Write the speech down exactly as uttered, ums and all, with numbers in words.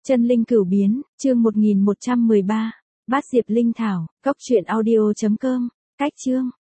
Chân linh cửu biến, chương một nghìn một trăm mười ba. Bát diệp linh thảo, cốc truyện audio chấm com. Cách chương.